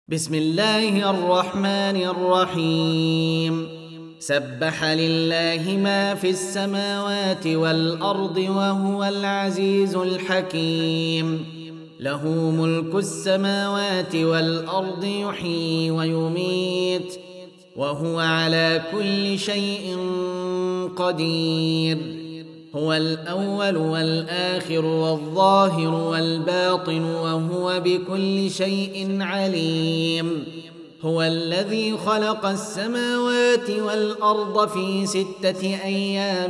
بسم الله الرحمن الرحيم. سبح لله ما في السماوات والأرض وهو العزيز الحكيم. له ملك السماوات والأرض يحيي ويميت وهو على كل شيء قدير. هو الأول والآخر والظاهر والباطن وهو بكل شيء عليم. هو الذي خلق السماوات والأرض في 6 أيام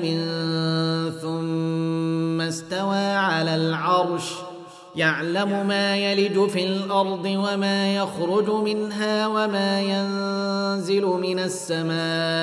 ثم استوى على العرش يعلم ما يلج في الأرض وما يخرج منها وما ينزل من السماء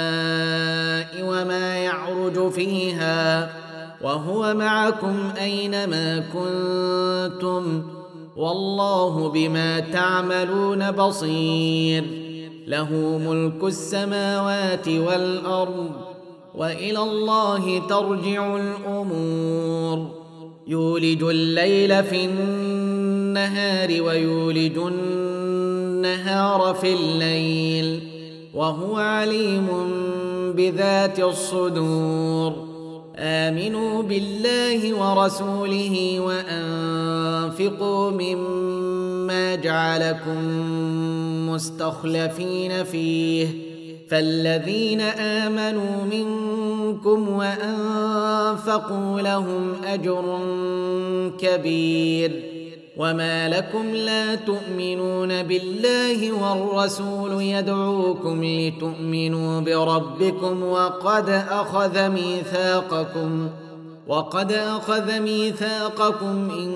وما يعرج فيها وهو معكم أينما كنتم والله بما تعملون بصير. له ملك السماوات والأرض وإلى الله ترجع الأمور. يولج الليل في النهار ويولج النهار في الليل وهو عليم بذات الصدور. آمنوا بالله ورسوله وأنفقوا مما جعلكم مستخلفين فيه فالذين آمنوا منكم وأنفقوا لهم أجر كبير. وما لكم لا تؤمنون بالله والرسول يدعوكم لتؤمنوا بربكم وقد أخذ ميثاقكم إن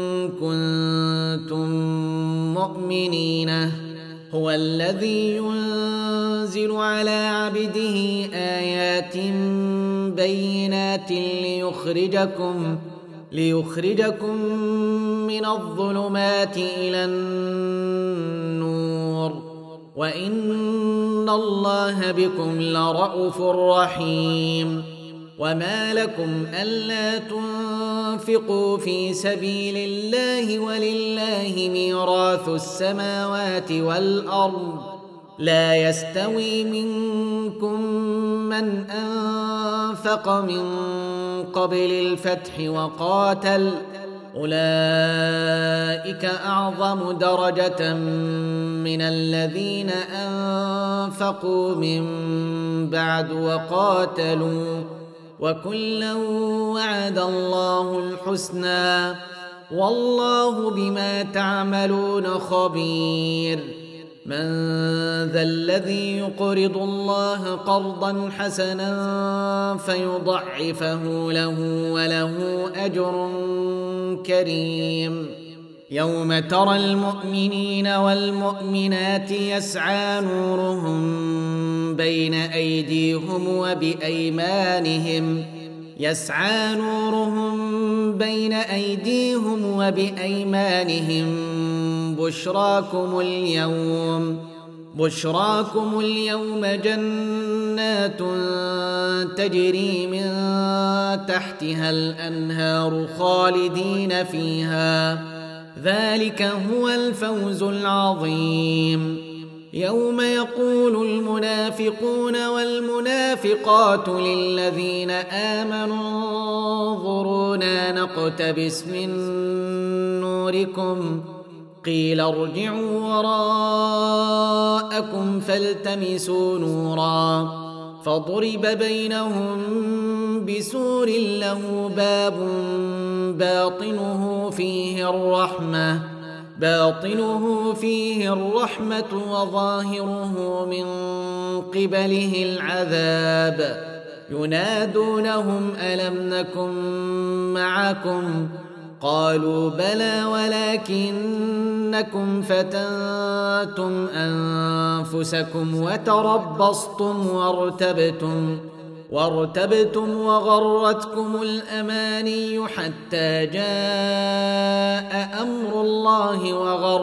كنتم مؤمنين. هو الذي ينزل على عبده آيات بينات ليخرجكم من الظلمات إلى النور وإن الله بكم لرءوف رحيم. وما لكم ألا تنفقوا في سبيل الله ولله ميراث السماوات والأرض لا يستوي منكم من أنفق من قبل الفتح وقاتل أولئك أعظم درجة من الذين أنفقوا من بعد وقاتلوا وكلا وعد الله الحسنى والله بما تعملون خبير. من ذا الذي يقرض الله قرضا حسنا فيضعفه له وله أجر كريم. يوم ترى المؤمنين والمؤمنات يسعى نورهم بين أيديهم وبأيمانهم بشراكم اليوم جنات تجري من تحتها الأنهار خالدين فيها ذلك هو الفوز العظيم. يوم يقول المنافقون والمنافقات للذين آمنوا انظرونا نقتبس من نوركم قيل ارجعوا وراءكم فالتمسوا نورا فضرب بينهم بسور له باب باطنه فيه الرحمة وظاهره من قبله العذاب. ينادونهم ألم نكن معكم قالوا بلى ولكنكم فتنتم أنفسكم وتربصتم وارتبتم وغرتكم الأماني حتى جاء أمر الله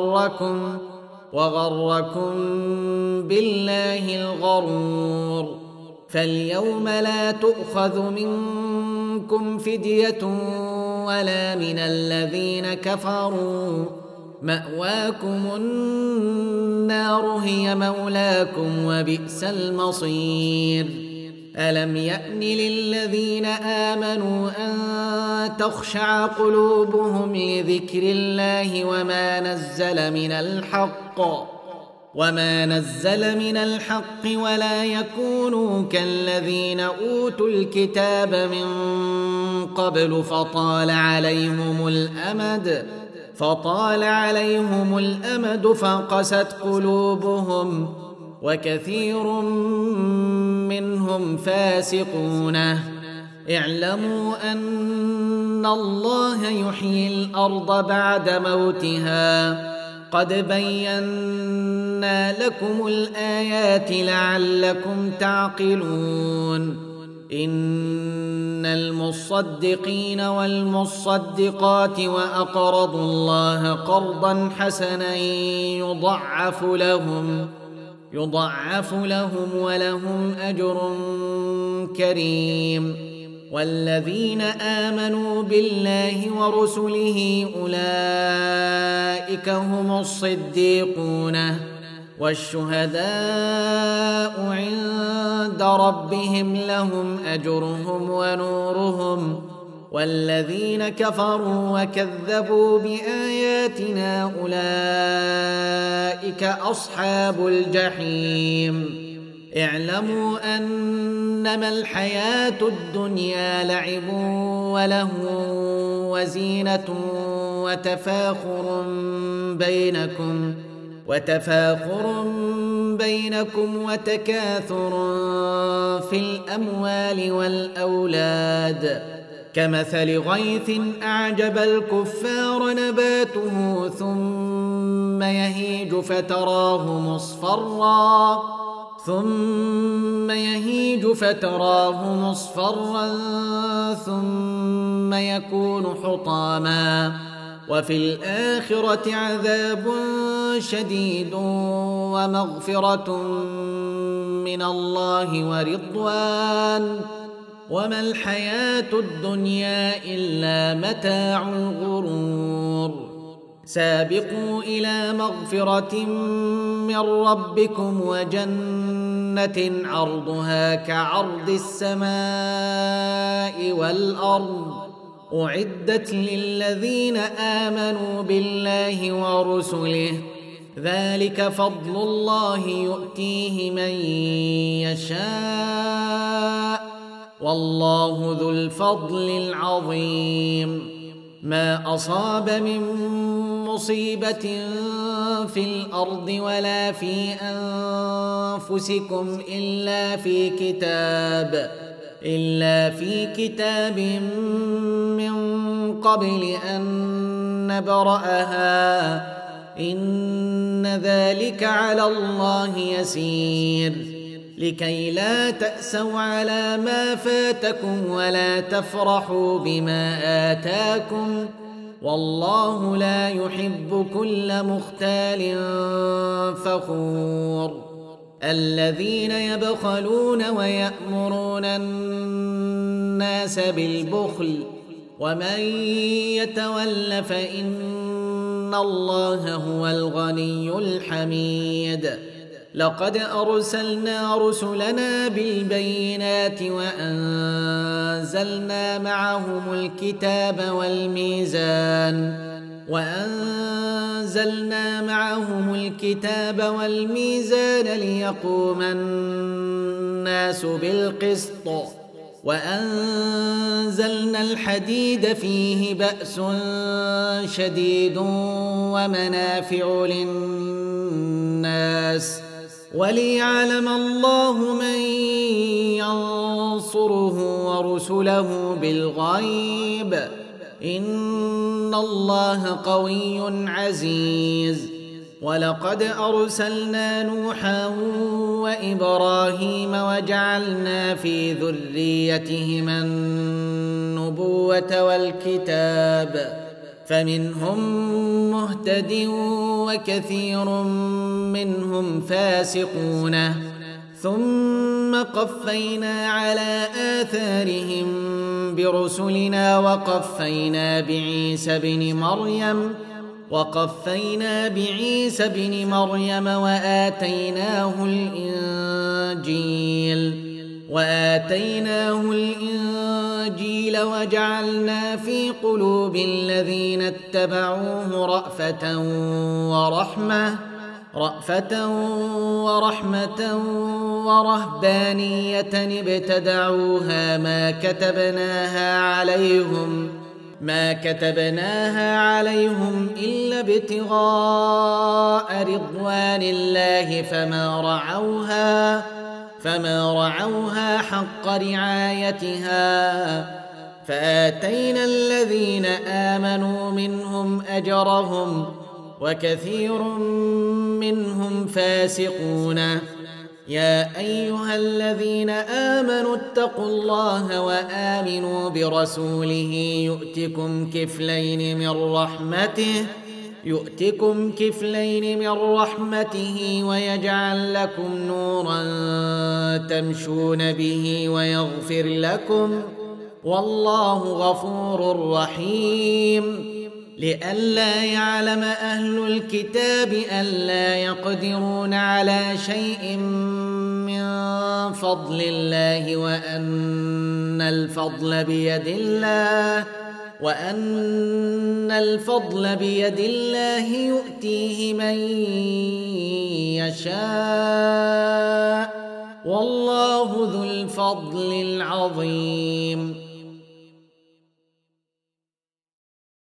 وغركم بالله الغرور. فاليوم لا تؤخذ منكم فدية ولا من الذين كفروا مأواكم النار النار هي مولاكم وبئس المصير ألم يأن للذين آمنوا أن تخشع قلوبهم لذكر الله وما نزل من الحق ولا يكونوا كالذين أوتوا الكتاب من قبل فطال عليهم الأمد فقست قلوبهم وكثير منهم فاسقون اعلموا أن الله يحيي الأرض بعد موتها قد بينا لكم الآيات لعلكم تعقلون إن المصدقين والمصدقات وأقرضوا الله قرضا حسنا يضعف لهم ولهم أجر كريم والذين آمنوا بالله ورسله أولئك هم الصديقون والشهداء عند ربهم لهم أجرهم ونورهم والذين كفروا وكذبوا بآياتنا أولئك أصحاب الجحيم اعلموا أنما الحياة الدنيا لعب ولهو وزينة وتفاخر بينكم وتكاثر في الأموال والأولاد كمثل غيث أعجب الكفار نباته ثم يهيج فتراه مصفرا ثم يكون حطاما وفي الآخرة عذاب شديد ومغفرة من الله ورضوان وما الحياة الدنيا إلا متاع الغرور سابقوا إلى مغفرة من ربكم وجنة عرضها كعرض السماء والأرض أعدت للذين آمنوا بالله ورسله ذلك فضل الله يؤتيه من يشاء والله ذو الفضل العظيم ما أصاب من مصيبة في الأرض ولا في أنفسكم إلا في كتاب من قبل أن نبرأها إن ذلك على الله يسير لكي لا تأسوا على ما فاتكم ولا تفرحوا بما آتاكم والله لا يحب كل مختال فخور الذين يبخلون ويأمرون الناس بالبخل ومن يتول فإن الله هو الغني الحميد لقد أرسلنا رسلنا بالبينات وأنزلنا معهم الكتاب والميزان ليقوم الناس بالقسط وأنزلنا الحديد فيه بأس شديد ومنافع للناس وليعلم الله من ينصره ورسله بالغيب إن الله قوي عزيز ولقد أرسلنا نوحا وإبراهيم وجعلنا في ذريتهما النبوة والكتاب فمنهم مهتد وكثير منهم فاسقون ثم قفينا على آثارهم برسلنا وقفينا بعيسى ابن مريم وقفينا بعيسى ابن مريم وآتيناه الإنجيل وجعلنا في قلوب الذين اتبعوه رأفة ورحمة ورهبانية ابتدعوها ما كتبناها عليهم إلا ابتغاء رضوان الله فما رعوها حق رعايتها فآتينا الذين آمنوا منهم أجرهم وكثير منهم فاسقون. يا أيها الذين آمنوا اتقوا الله وآمنوا برسوله يؤتكم كفلين من رحمته ويجعل لكم نورا تمشون به ويغفر لكم والله غفور رحيم. لئلا يعلم أهل الكتاب ألا يقدرون على شيء من فضل الله وأن الفضل بيد الله يؤتيه من يشاء والله ذو الفضل العظيم.